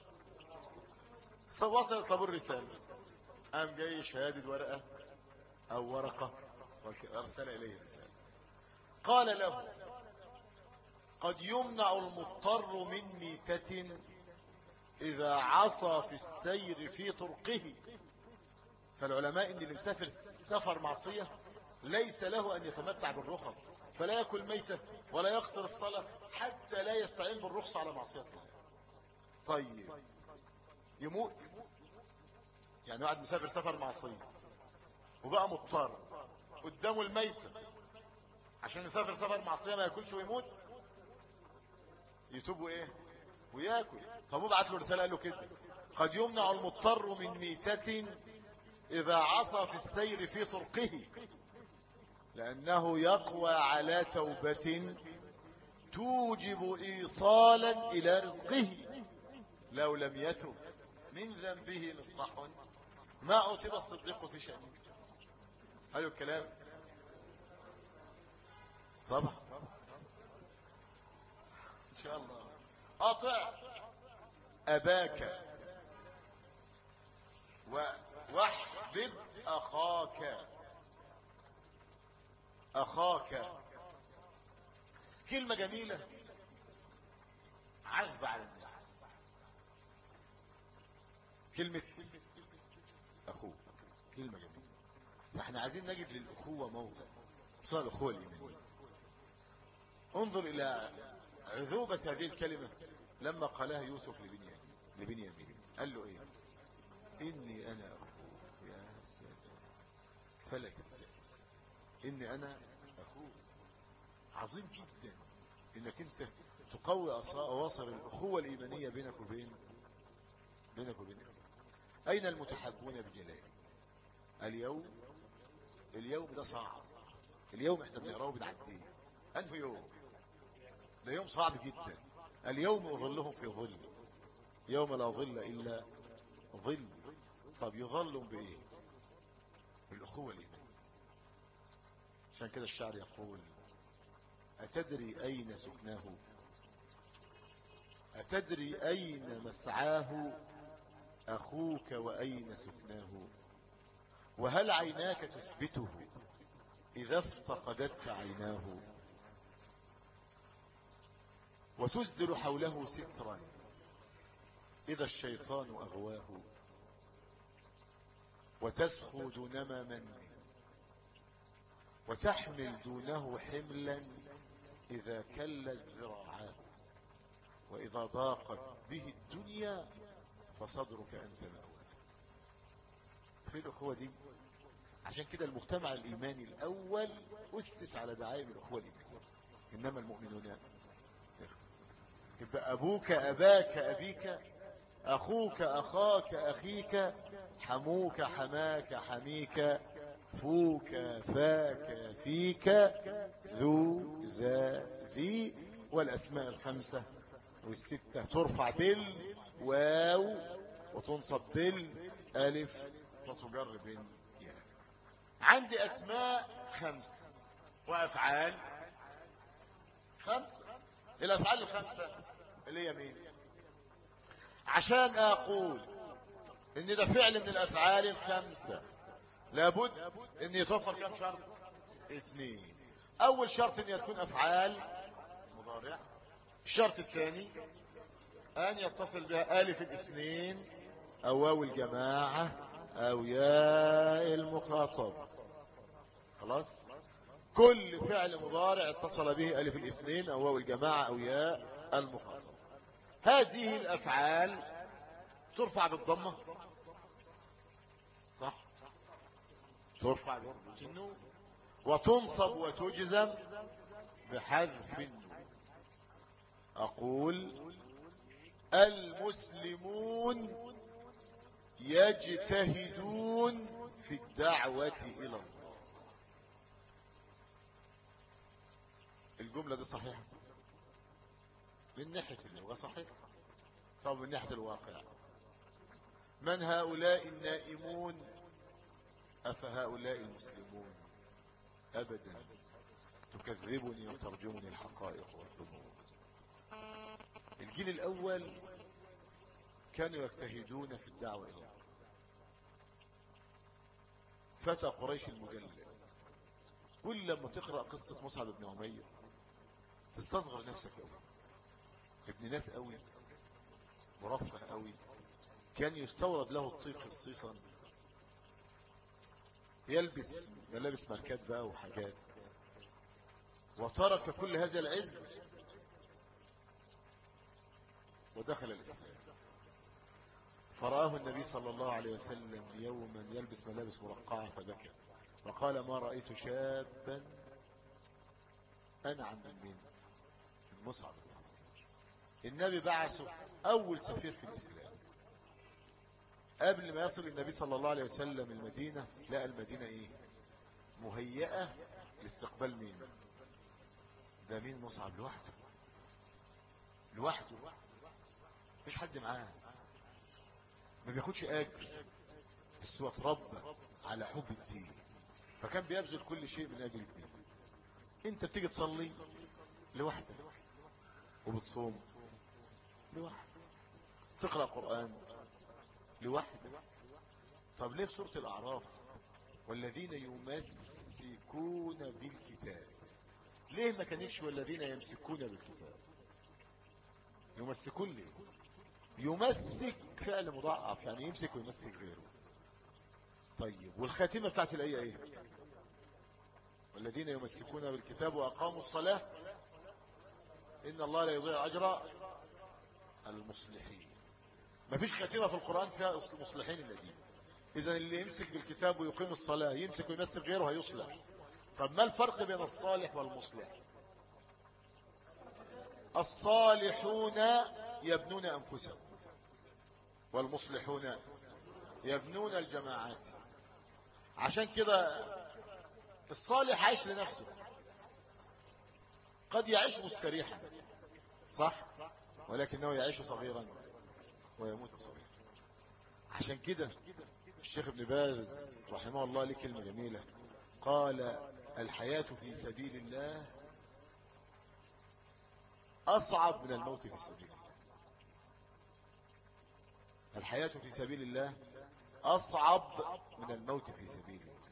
وصلت لابوه الرساله، قام جاي شهاده ورقه او ورقه وارسل اليه رساله. قال له: قد يمنع المضطر من ميتة إذا عصى في السير في طرقه. فالعلماء إن اللي مسافر سفر معصية ليس له أن يتمتع بالرخص، فلا يأكل ميتة ولا يقصر الصلاة حتى لا يستعين بالرخص على معصية الله. طيب يموت؟ يعني واحد مسافر سفر معصية وبقى مضطر قدامه الميتة عشان يسافر سفر معصية ما يأكلش ويموت، يتوب ايه وياكل. فابوه بعت له رساله قال له كده: قد يمنع المضطر من ميتة اذا عصى في السير في طرقه، لانه يقوى على توبة توجب ايصالا الى رزقه. لو لم يتب من ذنبه مصطح ما عتب الصديق في شأنه. هذا الكلام طبعا إن شاء الله. أطع أباك واحبب أخاك. أخاك كلمة جميلة عذبة على النفس. كلمة أخوك كلمة جميلة، فإحنا عايزين نجد للأخوة موضع، خصوصا الأخوة الإيمانية. انظر إلى عذوبة هذه الكلمة لما قالها يوسف لبنيامين. قال له ايه؟ اني انا اخوك يا سلام فلا تبتئس. اني انا اخوك. عظيم جدا انك انت تقوي اواصر الاخوة الايمانية بينك وبين بينك وبين اين المتحابون بجلال؟ اليوم اليوم ده صعب. اليوم احنا بنقراه وبنعديه. انه يوم ده يوم صعب جدا. اليوم أظلهم في ظل يوم لا ظل إلا ظل. طب يظلهم بإيه؟ بالأخوة الإيمانية. عشان كده الشعر يقول: أتدري أين سكناه؟ أتدري أين مسعاه؟ أخوك وأين سكناه؟ وهل عيناك تثبته إذا افتقدتك عيناه؟ وتسدل حوله سترا إذا الشيطان أغواه، وتسخو دون ممن وتحمل دونه حملا إذا كلت ذراعاه، وإذا ضاقت به الدنيا فصدرك أنت مأوى. في الأخوة دي عشان كده المجتمع الإيماني الأول أسس على دعائم الأخوة الإيمانية. إنما المؤمنون يبقى أبوك أباك أبيك، أخوك أخاك أخيك، حموك حماك حميك، فوك فاك فيك، ذو ذا ذي. والأسماء الخمسة والستة ترفع بالواو وتنصب بالألف وتجر بالياء. عندي أسماء خمسة وأفعال خمسة. الأفعال الخمسة اللي هي مين؟ عشان أقول إن ده فعل من الأفعال الخمسة لابد إن يتوفر كم شرط؟ اثنين. أول شرط إن تكون أفعال مضارع. الشرط الثاني أن يتصل بها ألف الاثنين أو واو الجماعة أو ياء المخاطب. خلاص؟ كل فعل مضارع اتصل به ألف الاثنين أو واو الجماعة أو ياء المخاطب. هذه الأفعال ترفع بالضمة، صح؟ ترفع بالنون، وتنصب وتجزم بحذف النون. أقول المسلمون يجتهدون في الدعوة إلى الله. الجملة دي صحيحة من ناحية اللغة، صحيحة. طب من ناحية الواقع، من هؤلاء النائمون؟ أفهؤلاء المسلمون؟ أبدا، تكذبني وترجمني الحقائق والثبوت. الجيل الأول كانوا يجتهدون في الدعوة إلى الله. فتى قريش المجلد، كل لما تقرأ قصة مصعب بن عمير تستصغر نفسك قوي. ابن ناس قوي، مرفه قوي، كان يستورد له الطيب خصيصا، يلبس ملابس ماركات بقى وحاجات، وترك كل هذا العز ودخل الإسلام. فرآه النبي صلى الله عليه وسلم يوما يلبس ملابس مرقعة فبكى وقال: ما رأيت شابا أنعم من من مصعب. النبي بعثه أول سفير في الإسلام. قبل ما يصل النبي صلى الله عليه وسلم المدينة، لقى المدينة إيه؟ مهيئة لاستقبال مين؟ ده مين؟ مصعب لوحده، لوحده، مفيش حد معاه، ما بياخدش أجر، بس هو اتربى على حب الدين، فكان بيبذل كل شيء من أجل الدين. انت بتيجي تصلي لوحدك، وبتصوم لوحدك، تقرأ قرآن لوحدك. طب ليه في سورة الأعراف والذين يمسكون بالكتاب؟ ليه ما كانتش والذين يمسكون بالكتاب؟ يمسكون ليه؟ يمسك فعل مضاعف، يعني يمسك ويمسك غيره. طيب والخاتمة بتاعت الآية ايه؟ والذين يمسكون بالكتاب وأقاموا الصلاة إن الله لا يضيع أجر المصلحين. ما فيش خاتمة في القرآن فيها مصلحين الذين. إذن اللي يمسك بالكتاب ويقيم الصلاة يمسك ويمسك غيره هيصلح. طب ما الفرق بين الصالح والمصلح؟ الصالحون يبنون أنفسهم، والمصلحون يبنون الجماعات. عشان كده الصالح عايش لنفسه، قد يعيش مستريحا، صح، ولكنه يعيش صغيرا ويموت صغيرا. عشان كده الشيخ ابن باز رحمه الله ليه كلمة جميلة، قال: الحياة في سبيل الله أصعب من الموت في سبيل الله. الحياة في سبيل الله أصعب من الموت في سبيل الله.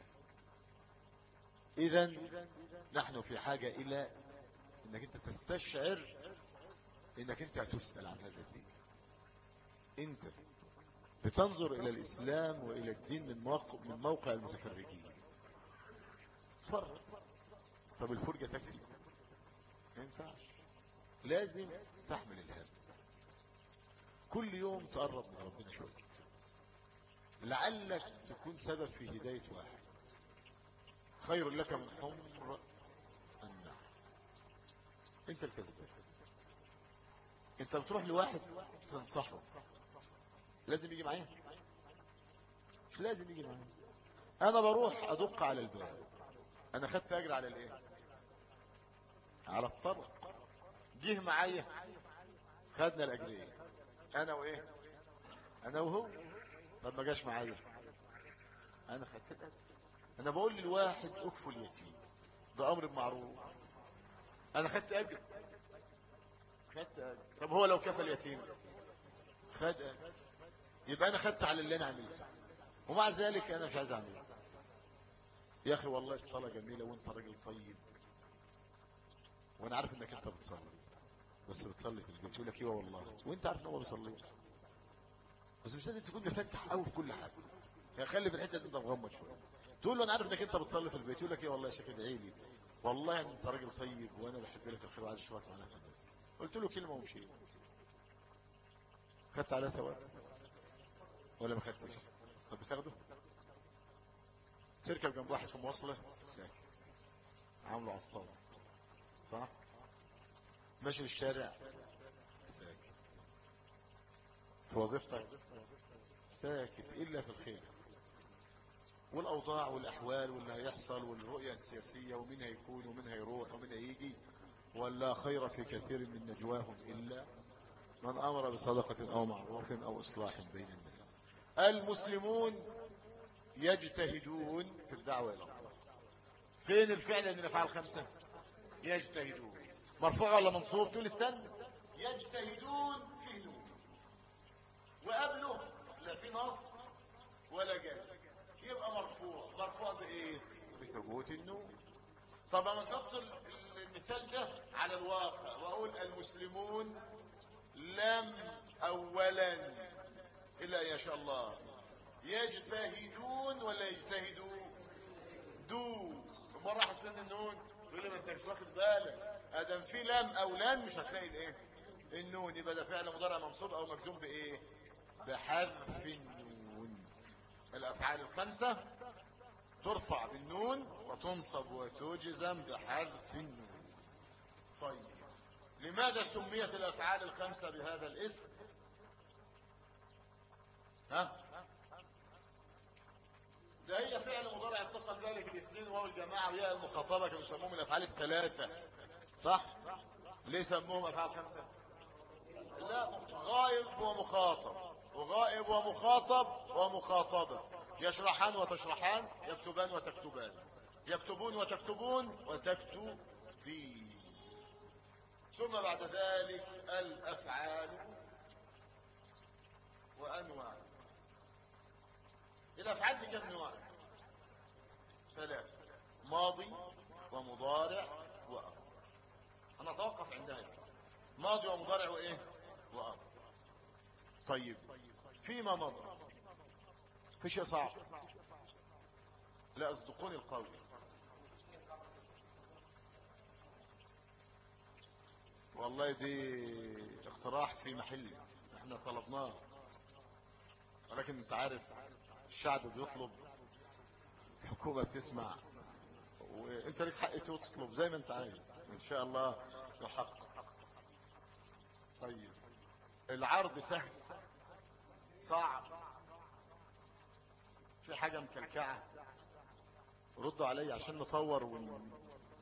إذن نحن في حاجة إلى أنك أنت تستشعر أنك أنت هتسأل عن هذا الدين. أنت بتنظر إلى الإسلام وإلى الدين من موقع, من موقع المتفرجين. تفرج. طب الفرجة تكفي؟ ما ينفعش، لازم تحمل الهم. كل يوم تقرب من ربنا شوية، لعلك تكون سبب في هداية واحد، خير لك من حمر النعم. انت الكذبان. انت بتروح لواحد تنصحه، لازم يجي معايا؟ مش لازم يجي معايا. انا بروح ادق على الباب، انا خدت اجر على الايه؟ على الطرق. جه معايا، خدنا الاجرين انا وايه؟ انا وهو. طب ما جاش معايا، انا خدت الاجر. انا بقول للواحد اكفوا اليتيم بامر بمعروف، انا خدت اجر. خدت اجر. طب هو لو كفى اليتيم خد اجر، يبقى انا خدت على اللي انا عملته، ومع ذلك انا مش عايز اعمله. يا اخي والله الصلاه جميله وانت راجل طيب، وانا عارف انك انت بتصلي، بس بتصلي في البيت. يقول لك ايوه والله، وانت عارف ان هو بيصلي، بس مش لازم تكون مفتح قوي في كل حاجه. يعني خلي في الحته دي انت مغمض شويه. تقول له انا عارف انك انت بتصلي في البيت، يقول لك ايه والله يا شيخ ادعي لي، والله يعني انت راجل طيب وانا بحب لك الخير وعايز اشوفك معانا في الناس. قلت له كلمه ومشيت. خدت عليها ثواب ولا ما خدتش؟ طب بتاخده؟ تركب جنب واحد في مواصله ساكت، عامله عصام، صح؟ ماشي في الشارع ساكت، في وظيفتك ساكت الا في الخير والاوضاع والاحوال واللي هيحصل والرؤيه السياسيه ومين هيكون ومين هيروح ومين هيجي. ولا خير في كثير من نجواهم الا من امر بصدقه او معروف او اصلاح بين الناس. المسلمون يجتهدون في الدعوه الى الله. فين الفعل من الافعال الخمسه؟ يجتهدون. مرفوع ولا منصوب؟ تقول استنى، يجتهدون فيه نون، وقبله لا في نصب ولا جزم، يبقى مرفوع. مرفوع بايه؟ بثبوت النون. طب انا نحط المثال ده على الواقع واقول المسلمون لم اولا الا ان يشاء الله يجتهدون ولا يجتهدوا؟ دو. مره راح فين النون؟ يقول لي ما انت مش واخد بالك، ادم في لم او لن مش هتلاقي الايه؟ النون. يبقى ده فعل مضارع منصوب او مجزوم بايه؟ بحذف النون. الافعال الخمسه ترفع بالنون وتنصب وتجزم بحذف النون. طيب لماذا سميت الافعال الخمسه بهذا الاسم؟ ها؟ ده هي فعل مضارع اتصل بها بالاثنين وهو الجماعه وياء المخاطبه، كانوا يسموهم الافعال الثلاثه، صح؟ ليه سموهم افعال خمسه؟ لا، غائب ومخاطب، وغائب ومخاطب ومخاطبه، يشرحان وتشرحان، يكتبان وتكتبان، يكتبون وتكتبون وتكتبين. ثم بعد ذلك الافعال وانواع. الافعال دي كم نوع؟ ثلاثه: ماضي ومضارع وامر. انا اتوقف عندها، ماضي ومضارع وايه؟ وامر. طيب فيما مضى في شيء صعب؟ لا اصدقوني القول. والله دي اقتراح في محله، احنا طلبناه، ولكن انت عارف الشعب بيطلب، الحكومه بتسمع، وانت لك حق تطلب زي ما انت عايز، ان شاء الله يحقق. طيب العرض سهل صعب؟ في حاجه مكلكعه؟ ردوا علي عشان نطور ون...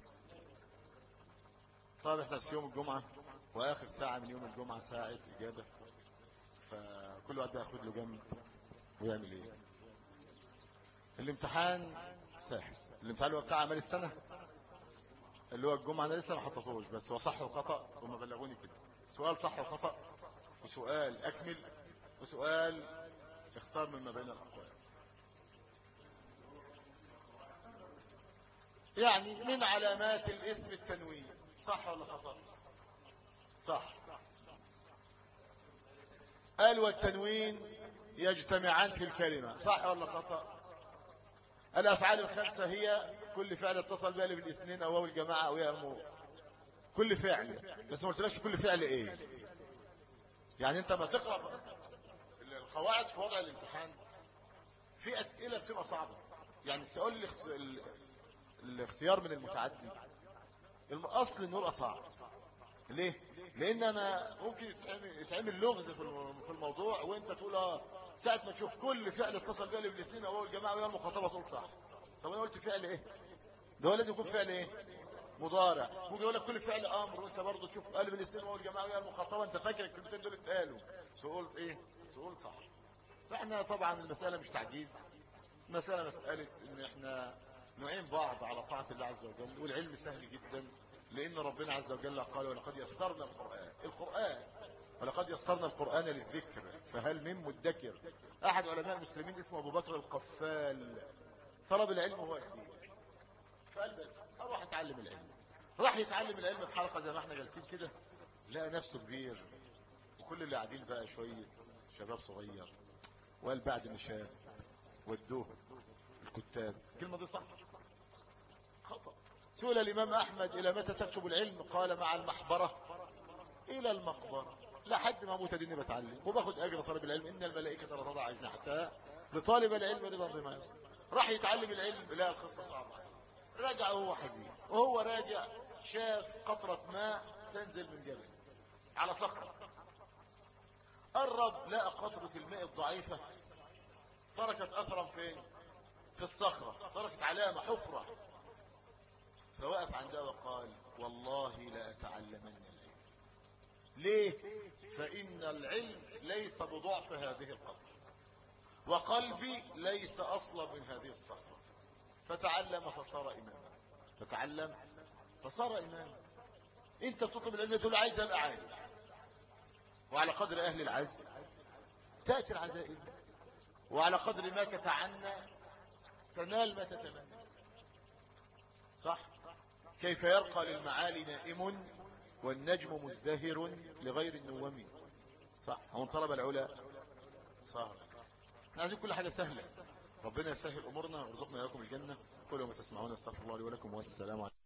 طيب احنا في يوم الجمعه واخر ساعه من يوم الجمعه ساعه اجابه، فكل واحد ياخد له جنب ويعمل ايه. الامتحان سهل، الامتحان اللي هو بتاع اعمال السنه اللي هو الجمعه انا لسه ما حطيتهوش، بس هو صح وخطا، هم بلغوني كده. سؤال صح وخطا، وسؤال اكمل، وسؤال اختار مما بين الاقوال. يعني من علامات الاسم التنوين، صح ولا خطا؟ صح. قال والتنوين يجتمعان في الكلمه، صح ولا خطا؟ الافعال الخمسه هي كل فعل اتصل بها بالاثنين او الجماعه او يا المو، كل فعل، بس ما قلتلكش كل فعل ايه. يعني انت ما تقرأ القواعد في وضع الامتحان، في اسئلة بتبقى صعبة. يعني السؤال الاختيار من المتعدي الاصل انه يبقى صعب. ليه؟ لان انا ممكن يتعمل, يتعمل لغز في الموضوع، وانت تقول اه ساعة ما تشوف كل فعل اتصل بيه بالاثنين او الجماعة ويا المخاطبة تقول صح. طب انا قلت فعل ايه؟ ده هو لازم يكون فعل ايه؟ مضارع. ممكن يقول لك كل فعل امر، وانت برضه تشوف قلب الاثنين وهو الجماعة ويا المخاطبة، انت فاكر الكلمتين دول اتقالوا، تقول ايه؟ تقول صح. فاحنا طبعا المسألة مش تعجيز، مسألة مسألة ان احنا نعين بعض على طاعة الله عز وجل، والعلم سهل جدا، لان ربنا عز وجل قال ولقد يسرنا القرآن القرآن ولقد يسرنا القرآن للذكر فهل من مدكر. احد علماء المسلمين اسمه ابو بكر القفال طلب العلم وهو كبير، فقال بس اروح اتعلم العلم. راح يتعلم العلم في حلقة زي ما احنا جالسين كده، لقى نفسه كبير، وكل اللي قاعدين بقى شوية شباب صغير، وقال بعد ما شاب ودوه الكتاب. الكلمة دي صح؟ خطأ. سئل الإمام أحمد إلى متى تكتب العلم؟ قال مع المحبرة إلى المقبرة، لحد ما أموت ديني بتعلم وباخد أجر طالب العلم، إن الملائكة تضع أجنحتها لطالب العلم رضا بما يصنع. راح يتعلم العلم، لا القصة صعبة، رجع وهو حزين، وهو راجع شاف قطرة ماء تنزل من جبل على صخرة، قرب لقى قطرة الماء الضعيفة تركت أثرا فين؟ في الصخرة، تركت علامة حفرة، فوقف عندها وقال والله لا أتعلمن العلم. ليه؟ فإن العلم ليس بضعف هذه القطرة، وقلبي ليس أصلا من هذه الصخرة. فتعلم فصار إماما، فتعلم فصار إماما. انت بتطلب العلم تقول عايز أبقى عالم، وعلى قدر أهل العزم تأتي العزائم، وعلى قدر ما تتعنى تنال ما تتمنى. صح؟ كيف يرقى للمعالي نائم والنجم مزدهر لغير النوم. صح؟ ومن طلب العلا صار. احنا عايزين كل حاجة سهلة، ربنا يسهل أمورنا ويرزقنا إياكم الجنة. كل ما تسمعون استغفر الله لي ولكم، والسلام عليكم.